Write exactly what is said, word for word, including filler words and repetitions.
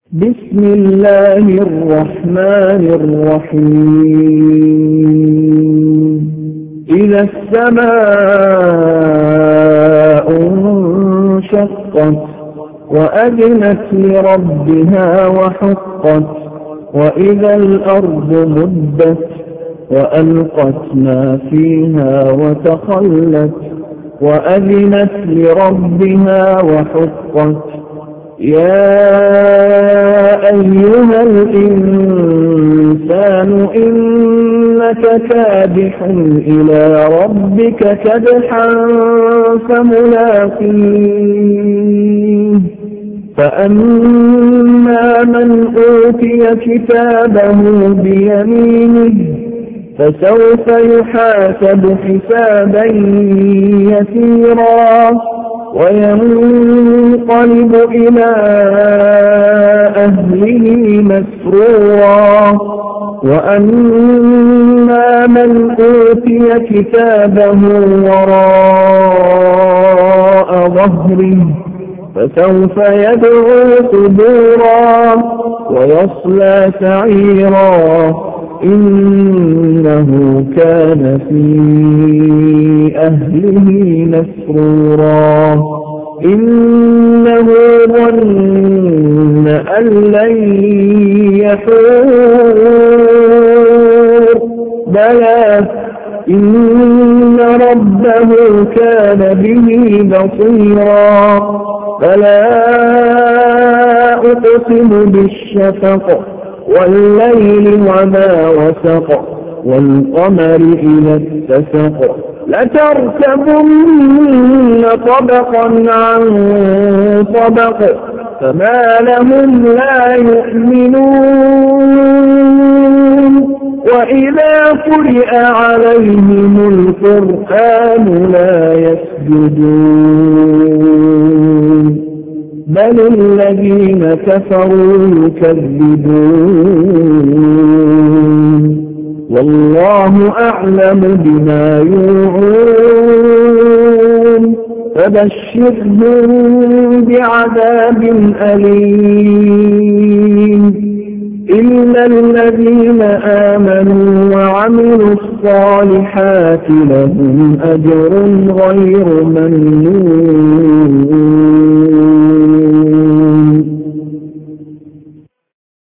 بسم الله الرحمن الرحيم إذا السماء انشقت وأذنت لربها وحقت وإذا الأرض مدت وألقت ما فيها وتخلت وأذنت لربها وحقت يا أيها الإنسان إنك كادح إلى ربك كدحا فملاقيه فأما من أوتي كتابه بيمينه فسوف يحاسب حسابا يسيرا وينقلب إلى أهله مسرورا وأما من أوتي كتابه وراء ظهره فسوف يدعو ثبورا ويصلى سعيرا إنه كان في أهله مسرورا إنه ظن أن لن يحور بلى إن ربه كان به بصيرا فلا أقسم بالشفق والليل وما وسق والقمر إذا اتسق لتركبن طبقا عن طبق فما لهم لا يؤمنون وإذا قرئ عليهم القرآن لا يسجدون بل الذين كفروا يكذبون والله أعلم بما يوعون فبشرهم بعذاب أليم إلا الذين آمنوا وعملوا الصالحات لهم أجر غير ممنون